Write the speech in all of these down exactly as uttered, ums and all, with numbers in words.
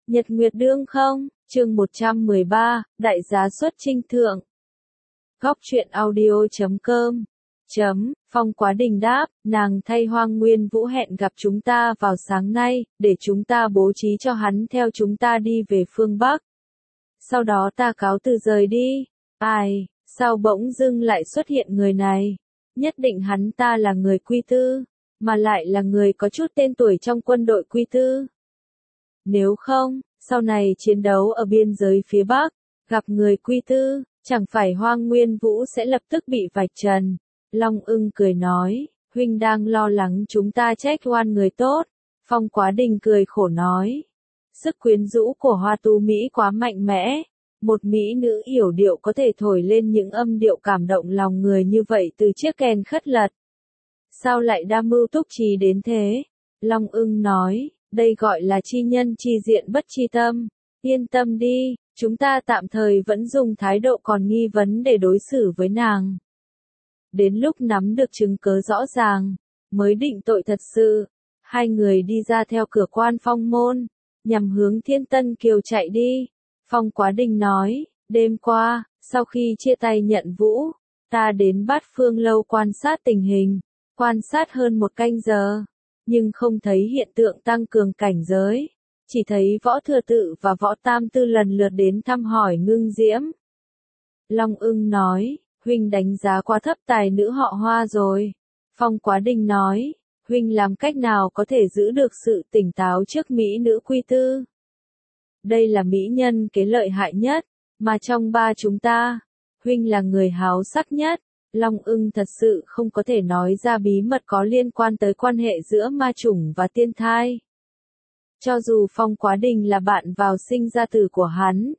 Nhật Nguyệt đương không, chương một trăm mười ba, Đại giá xuất trinh thượng. Góc truyện audio chấm com chấm, Phong Quá Đình đáp, nàng thay Hoang Nguyên Vũ hẹn gặp chúng ta vào sáng nay, để chúng ta bố trí cho hắn theo chúng ta đi về phương Bắc. Sau đó ta cáo từ rời đi. Ai, sao bỗng dưng lại xuất hiện người này? Nhất định hắn ta là người Quy Tư, mà lại là người có chút tên tuổi trong quân đội Quy Tư. Nếu không, sau này chiến đấu ở biên giới phía Bắc, gặp người Quy Tư, chẳng phải Hoang Nguyên Vũ sẽ lập tức bị vạch trần. Long Ưng cười nói, huynh đang lo lắng chúng ta trách oan người tốt. Phong Quá Đình cười khổ nói, sức quyến rũ của Hoa Tu Mỹ quá mạnh mẽ. Một mỹ nữ yểu điệu có thể thổi lên những âm điệu cảm động lòng người như vậy từ chiếc kèn khất lật. Sao lại đa mưu túc trí đến thế? Long Ưng nói, đây gọi là chi nhân chi diện bất chi tâm. Yên tâm đi, chúng ta tạm thời vẫn dùng thái độ còn nghi vấn để đối xử với nàng. Đến lúc nắm được chứng cớ rõ ràng, mới định tội thật sự. Hai người đi ra theo cửa quan Phong môn, nhằm hướng Thiên Tân Kiều chạy đi. Phong Quá Đình nói, đêm qua, sau khi chia tay nhận Vũ, ta đến Bát Phương Lâu quan sát tình hình, quan sát hơn một canh giờ, nhưng không thấy hiện tượng tăng cường cảnh giới, chỉ thấy Võ Thừa Tự và Võ Tam Tư lần lượt đến thăm hỏi Ngưng Diễm. Long Ưng nói, huynh đánh giá quá thấp tài nữ họ Hoa rồi. Phong Quá Đình nói, huynh làm cách nào có thể giữ được sự tỉnh táo trước mỹ nữ Quy Tư? Đây là mỹ nhân kế lợi hại nhất, mà trong ba chúng ta, huynh là người háo sắc nhất. Long Ưng thật sự không có thể nói ra bí mật có liên quan tới quan hệ giữa ma chủng và tiên thai. Cho dù Phong Quá Đình là bạn vào sinh ra tử của hắn.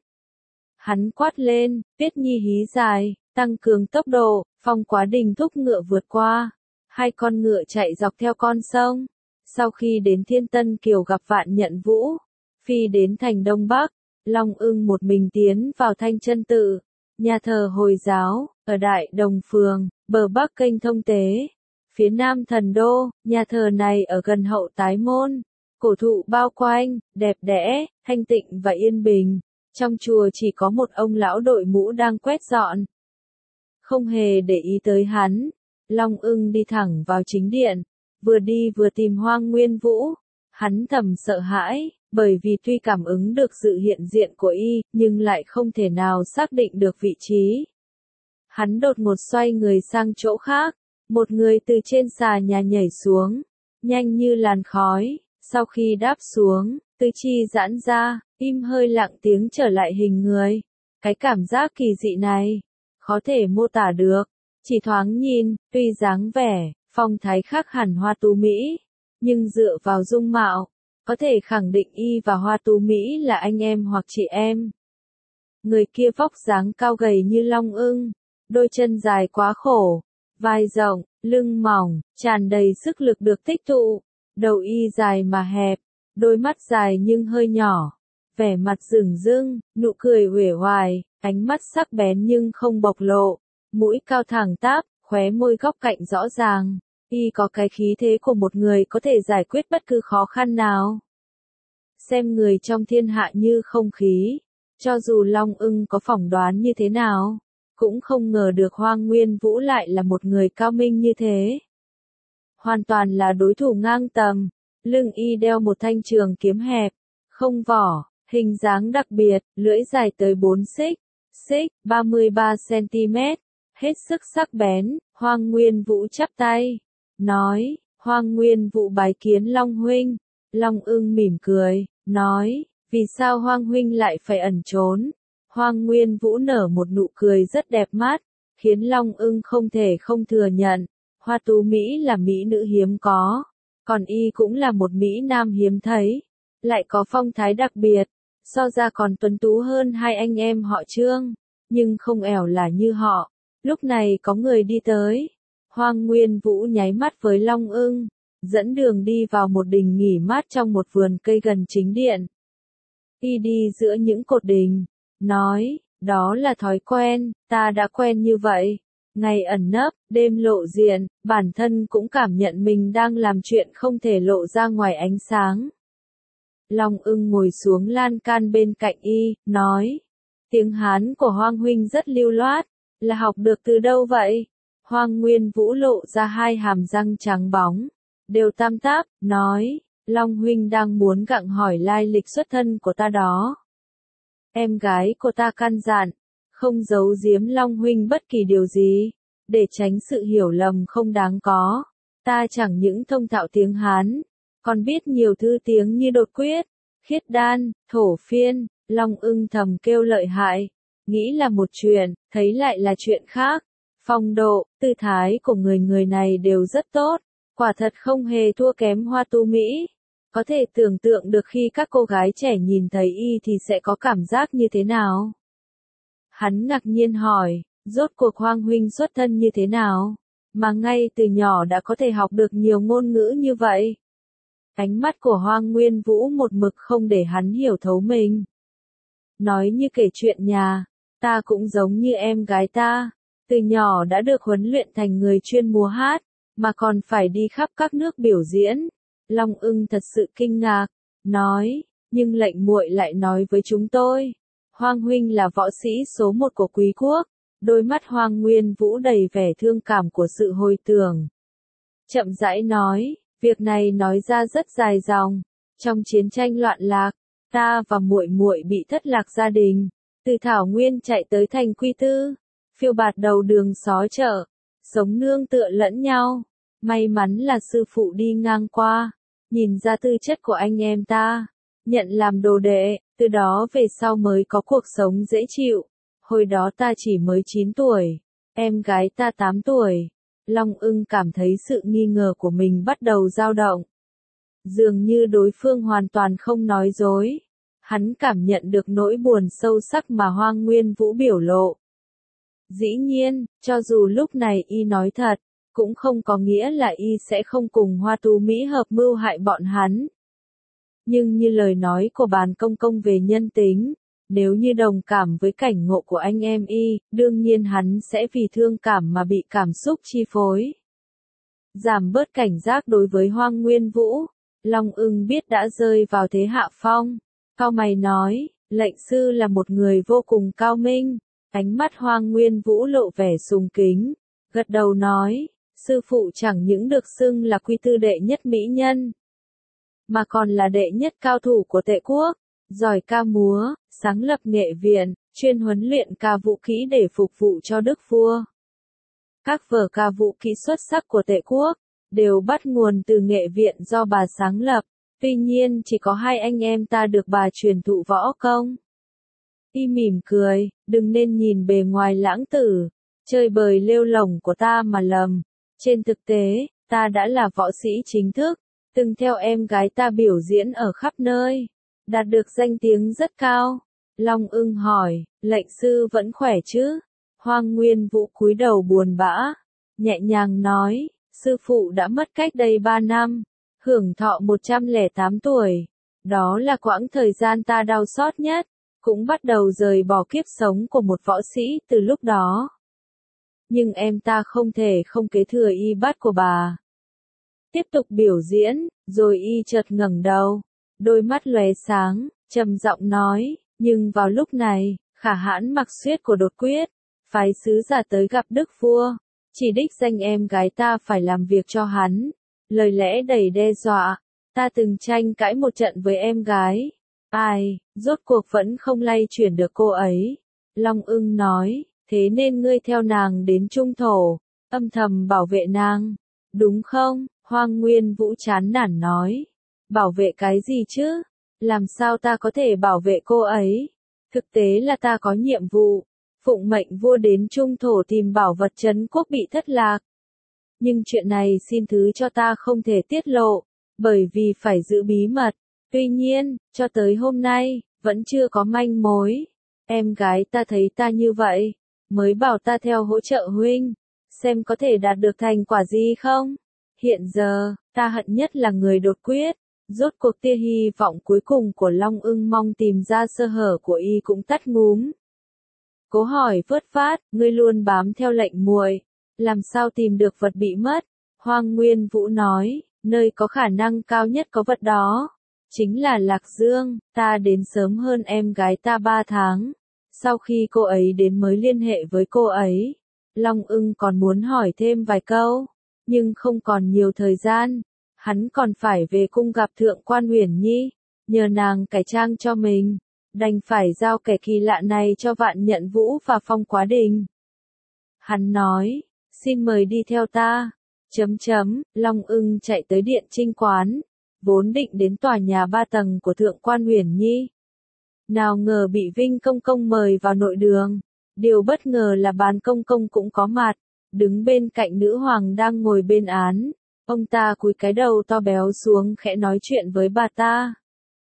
Hắn quát lên, Tuyết Nhi hí dài, tăng cường tốc độ. Phong Quá Đình thúc ngựa vượt qua. Hai con ngựa chạy dọc theo con sông. Sau khi đến Thiên Tân Kiều gặp Vạn Nhận Vũ, phi đến thành Đông Bắc, Long Ưng một mình tiến vào Thanh Chân Tự, nhà thờ Hồi giáo, ở Đại Đồng Phường, bờ Bắc kênh Thông Tế, phía Nam Thần Đô. Nhà thờ này ở gần Hậu Tái Môn, cổ thụ bao quanh, đẹp đẽ, thanh tịnh và yên bình. Trong chùa chỉ có một ông lão đội mũ đang quét dọn. Không hề để ý tới hắn, Long Ưng đi thẳng vào chính điện, vừa đi vừa tìm Hoang Nguyên Vũ. Hắn thầm sợ hãi, bởi vì tuy cảm ứng được sự hiện diện của y, nhưng lại không thể nào xác định được vị trí. Hắn đột ngột xoay người sang chỗ khác, một người từ trên xà nhà nhảy xuống, nhanh như làn khói. Sau khi đáp xuống, tứ chi giãn ra, im hơi lặng tiếng trở lại hình người. Cái cảm giác kỳ dị này, khó thể mô tả được. Chỉ thoáng nhìn, tuy dáng vẻ, phong thái khác hẳn Hoa Tu Mỹ, nhưng dựa vào dung mạo, có thể khẳng định y và Hoa Tu Mỹ là anh em hoặc chị em. Người kia vóc dáng cao gầy như Long Ưng, đôi chân dài quá khổ, vai rộng, lưng mỏng, tràn đầy sức lực được tích tụ, đầu y dài mà hẹp, đôi mắt dài nhưng hơi nhỏ, vẻ mặt rừng rưng, nụ cười uể oải, ánh mắt sắc bén nhưng không bộc lộ, mũi cao thẳng tắp, khóe môi góc cạnh rõ ràng. Y có cái khí thế của một người có thể giải quyết bất cứ khó khăn nào. Xem người trong thiên hạ như không khí, cho dù Long Ưng có phỏng đoán như thế nào, cũng không ngờ được Hoang Nguyên Vũ lại là một người cao minh như thế. Hoàn toàn là đối thủ ngang tầm, lưng y đeo một thanh trường kiếm hẹp, không vỏ, hình dáng đặc biệt, lưỡi dài tới bốn xích, xích, ba mươi ba xăng-ti-mét, hết sức sắc bén. Hoang Nguyên Vũ chắp tay, nói, Hoang Nguyên Vũ bái kiến Long huynh. Long Ưng mỉm cười, nói, vì sao Hoang huynh lại phải ẩn trốn? Hoang Nguyên Vũ nở một nụ cười rất đẹp mắt, khiến Long Ưng không thể không thừa nhận, Hoa Tu Mỹ là mỹ nữ hiếm có, còn y cũng là một mỹ nam hiếm thấy, lại có phong thái đặc biệt, so ra còn tuấn tú hơn hai anh em họ Trương, nhưng không ẻo là như họ. Lúc này có người đi tới. Hoang Nguyên Vũ nháy mắt với Long Ưng, dẫn đường đi vào một đình nghỉ mát trong một vườn cây gần chính điện. Y đi giữa những cột đình, nói, đó là thói quen, ta đã quen như vậy. Ngày ẩn nấp, đêm lộ diện, bản thân cũng cảm nhận mình đang làm chuyện không thể lộ ra ngoài ánh sáng. Long Ưng ngồi xuống lan can bên cạnh y, nói. Tiếng Hán của Hoang huynh rất lưu loát, là học được từ đâu vậy? Hoang Nguyên Vũ lộ ra hai hàm răng trắng bóng, đều tam táp, nói, Long huynh đang muốn gặng hỏi lai lịch xuất thân của ta đó. Em gái của ta căn dặn, không giấu giếm Long huynh bất kỳ điều gì, để tránh sự hiểu lầm không đáng có. Ta chẳng những thông thạo tiếng Hán, còn biết nhiều thứ tiếng như đột quyết, khiết đan, thổ phiên. Long Ưng thầm kêu lợi hại, nghĩ là một chuyện, thấy lại là chuyện khác. Phong độ, tư thái của người người này đều rất tốt, quả thật không hề thua kém Hoa Tu Mỹ. Có thể tưởng tượng được khi các cô gái trẻ nhìn thấy y thì sẽ có cảm giác như thế nào. Hắn ngạc nhiên hỏi, rốt cuộc Hoang huynh xuất thân như thế nào, mà ngay từ nhỏ đã có thể học được nhiều ngôn ngữ như vậy. Ánh mắt của Hoang Nguyên Vũ một mực không để hắn hiểu thấu mình. Nói như kể chuyện nhà, ta cũng giống như em gái ta, từ nhỏ đã được huấn luyện thành người chuyên múa hát, mà còn phải đi khắp các nước biểu diễn. Long Ưng thật sự kinh ngạc, nói, nhưng lệnh muội lại nói với chúng tôi, Hoang huynh là võ sĩ số một của quý quốc. Đôi mắt Hoang Nguyên Vũ đầy vẻ thương cảm của sự hồi tưởng. Chậm rãi nói, việc này nói ra rất dài dòng. Trong chiến tranh loạn lạc, ta và muội muội bị thất lạc gia đình, từ Thảo Nguyên chạy tới thành Quy Tư, phiêu bạt đầu đường xó chợ, sống nương tựa lẫn nhau. May mắn là sư phụ đi ngang qua, nhìn ra tư chất của anh em ta, nhận làm đồ đệ, từ đó về sau mới có cuộc sống dễ chịu. Hồi đó ta chỉ mới chín tuổi, em gái ta tám tuổi. Long Ưng cảm thấy sự nghi ngờ của mình bắt đầu dao động. Dường như đối phương hoàn toàn không nói dối. Hắn cảm nhận được nỗi buồn sâu sắc mà Hoang Nguyên Vũ biểu lộ. Dĩ nhiên, cho dù lúc này y nói thật, cũng không có nghĩa là y sẽ không cùng Hoa Tu Mỹ hợp mưu hại bọn hắn. Nhưng như lời nói của bàn công công về nhân tính, nếu như đồng cảm với cảnh ngộ của anh em y, đương nhiên hắn sẽ vì thương cảm mà bị cảm xúc chi phối. Giảm bớt cảnh giác đối với Hoang Nguyên Vũ, Long Ưng biết đã rơi vào thế hạ phong. Cao mày nói, lệnh sư là một người vô cùng cao minh. Ánh mắt Hoang Nguyên Vũ lộ vẻ sùng kính, gật đầu nói, sư phụ chẳng những được xưng là Quy Tư đệ nhất mỹ nhân, mà còn là đệ nhất cao thủ của Tệ quốc. Giỏi ca múa, sáng lập nghệ viện, chuyên huấn luyện ca vũ kỹ để phục vụ cho đức vua. Các vở ca vũ kỹ xuất sắc của Tệ quốc, đều bắt nguồn từ nghệ viện do bà sáng lập, tuy nhiên chỉ có hai anh em ta được bà truyền thụ võ công. Y mỉm cười, đừng nên nhìn bề ngoài lãng tử, chơi bời lêu lổng của ta mà lầm. Trên thực tế, ta đã là võ sĩ chính thức, từng theo em gái ta biểu diễn ở khắp nơi, đạt được danh tiếng rất cao. Long Ưng hỏi, lệnh sư vẫn khỏe chứ? Hoang Nguyên Vũ cúi đầu buồn bã, nhẹ nhàng nói, sư phụ đã mất cách đây ba năm, hưởng thọ một trăm lẻ tám tuổi. Đó là quãng thời gian ta đau xót nhất, cũng bắt đầu rời bỏ kiếp sống của một võ sĩ từ lúc đó. Nhưng em ta không thể không kế thừa y bát của bà. Tiếp tục biểu diễn, rồi y chợt ngẩng đầu, đôi mắt lóe sáng, trầm giọng nói, nhưng vào lúc này, Khả Hãn Mặc Xuyết của Đột Quyết, phái sứ giả tới gặp đức vua, chỉ đích danh em gái ta phải làm việc cho hắn. Lời lẽ đầy đe dọa, ta từng tranh cãi một trận với em gái. Ai, rốt cuộc vẫn không lay chuyển được cô ấy. Long Ưng nói, thế nên ngươi theo nàng đến Trung Thổ, âm thầm bảo vệ nàng, đúng không? Hoang Nguyên Vũ chán nản nói, bảo vệ cái gì chứ? Làm sao ta có thể bảo vệ cô ấy? Thực tế là ta có nhiệm vụ, phụng mệnh vua đến Trung Thổ tìm bảo vật trấn quốc bị thất lạc. Nhưng chuyện này xin thứ cho ta không thể tiết lộ, bởi vì phải giữ bí mật. Tuy nhiên, cho tới hôm nay, vẫn chưa có manh mối. Em gái ta thấy ta như vậy, mới bảo ta theo hỗ trợ huynh, xem có thể đạt được thành quả gì không. Hiện giờ, ta hận nhất là người Đột Quyết. Rốt cuộc tia hy vọng cuối cùng của Long Ưng mong tìm ra sơ hở của y cũng tắt ngúm. Cố hỏi vớt phát, ngươi luôn bám theo lệnh muội, làm sao tìm được vật bị mất? Hoang Nguyên Vũ nói, nơi có khả năng cao nhất có vật đó, chính là Lạc Dương, ta đến sớm hơn em gái ta ba tháng. Sau khi cô ấy đến mới liên hệ với cô ấy. Long Ưng còn muốn hỏi thêm vài câu, nhưng không còn nhiều thời gian. Hắn còn phải về cung gặp Thượng quan Uyển Nhi, nhờ nàng cải trang cho mình, đành phải giao kẻ kỳ lạ này cho Vạn Nhận Vũ và Phong Quá Đình. Hắn nói, xin mời đi theo ta. Chấm chấm, Long Ưng chạy tới Điện Trinh Quán, vốn định đến tòa nhà ba tầng của Thượng quan Uyển Nhi. Nào ngờ bị Vinh Công Công mời vào nội đường. Điều bất ngờ là Bàn Công Công cũng có mặt, đứng bên cạnh nữ hoàng đang ngồi bên án. Ông ta cúi cái đầu to béo xuống khẽ nói chuyện với bà ta.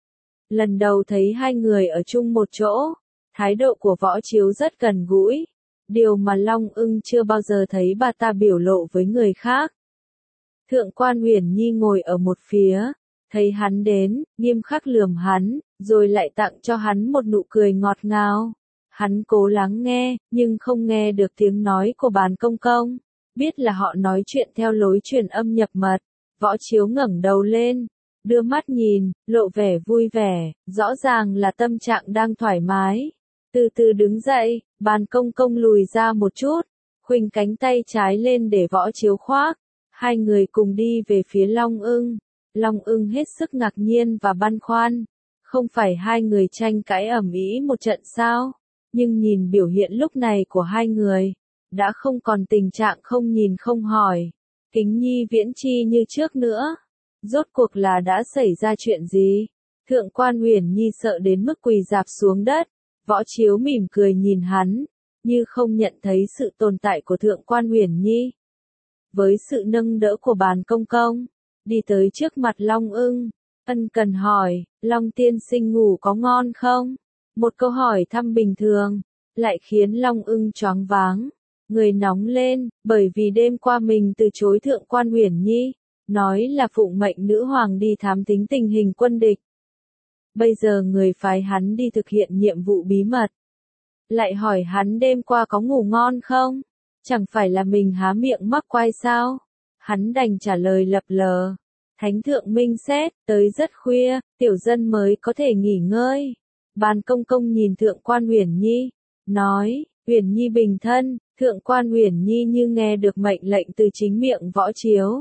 Lần đầu thấy hai người ở chung một chỗ, thái độ của Võ Chiếu rất gần gũi, điều mà Long Ưng chưa bao giờ thấy bà ta biểu lộ với người khác. Thượng quan Uyển Nhi ngồi ở một phía, thấy hắn đến, nghiêm khắc lườm hắn, rồi lại tặng cho hắn một nụ cười ngọt ngào. Hắn cố lắng nghe, nhưng không nghe được tiếng nói của Bàn Công Công, biết là họ nói chuyện theo lối truyền âm nhập mật. Võ Chiếu ngẩng đầu lên, đưa mắt nhìn, lộ vẻ vui vẻ, rõ ràng là tâm trạng đang thoải mái. Từ từ đứng dậy, Bàn Công Công lùi ra một chút, khuỳnh cánh tay trái lên để Võ Chiếu khoác. Hai người cùng đi về phía Long Ưng. Long Ưng hết sức ngạc nhiên và băn khoăn. Không phải hai người tranh cãi ầm ĩ một trận sao? Nhưng nhìn biểu hiện lúc này của hai người, đã không còn tình trạng không nhìn không hỏi. Kính nhi viễn chi như trước nữa. Rốt cuộc là đã xảy ra chuyện gì? Thượng quan Uyển Nhi sợ đến mức quỳ rạp xuống đất. Võ Chiếu mỉm cười nhìn hắn, như không nhận thấy sự tồn tại của Thượng quan Uyển Nhi. Với sự nâng đỡ của Bàn Công Công, đi tới trước mặt Long Ưng, ân cần hỏi, Long tiên sinh ngủ có ngon không? Một câu hỏi thăm bình thường, lại khiến Long Ưng choáng váng, người nóng lên, bởi vì đêm qua mình từ chối Thượng quan Uyển Nhi, nói là phụng mệnh nữ hoàng đi thám thính tình hình quân địch. Bây giờ người phái hắn đi thực hiện nhiệm vụ bí mật, lại hỏi hắn đêm qua có ngủ ngon không? Chẳng phải là mình há miệng mắc quai sao? Hắn đành trả lời lập lờ. Thánh thượng minh xét, tới rất khuya, tiểu dân mới có thể nghỉ ngơi. Bàn Công Công nhìn Thượng quan Uyển Nhi, nói, Uyển Nhi bình thân. Thượng quan Uyển Nhi như nghe được mệnh lệnh từ chính miệng Võ Chiếu.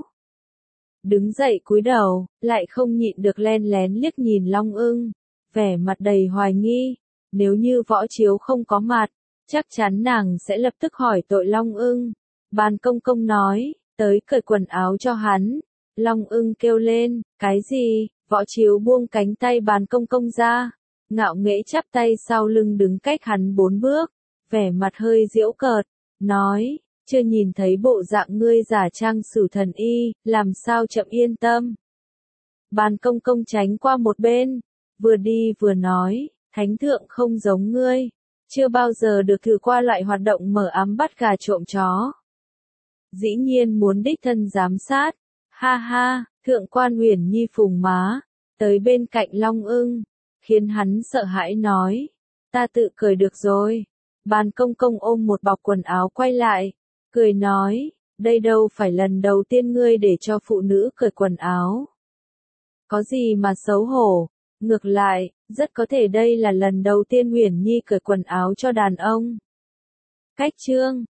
Đứng dậy cúi đầu, lại không nhịn được len lén liếc nhìn Long Ưng, vẻ mặt đầy hoài nghi. Nếu như Võ Chiếu không có mặt, chắc chắn nàng sẽ lập tức hỏi tội Long Ưng. Bàn Công Công nói, tới cởi quần áo cho hắn. Long Ưng kêu lên, cái gì? Võ Chiếu buông cánh tay Bàn Công Công ra, ngạo nghễ chắp tay sau lưng đứng cách hắn bốn bước, vẻ mặt hơi giễu cợt, nói, chưa nhìn thấy bộ dạng ngươi giả trang Sử Thần Y, làm sao chậm yên tâm. Bàn Công Công tránh qua một bên, vừa đi vừa nói, Thánh thượng không giống ngươi, chưa bao giờ được thử qua loại hoạt động mở ám bắt gà trộm chó. Dĩ nhiên muốn đích thân giám sát. Ha ha, Thượng quan Uyển Nhi phùng má, tới bên cạnh Long Ưng, khiến hắn sợ hãi nói, ta tự cởi được rồi. Bàn Công Công ôm một bọc quần áo quay lại, cười nói, đây đâu phải lần đầu tiên ngươi để cho phụ nữ cởi quần áo. Có gì mà xấu hổ, ngược lại, rất có thể đây là lần đầu tiên Uyển Nhi cởi quần áo cho đàn ông. Cách chương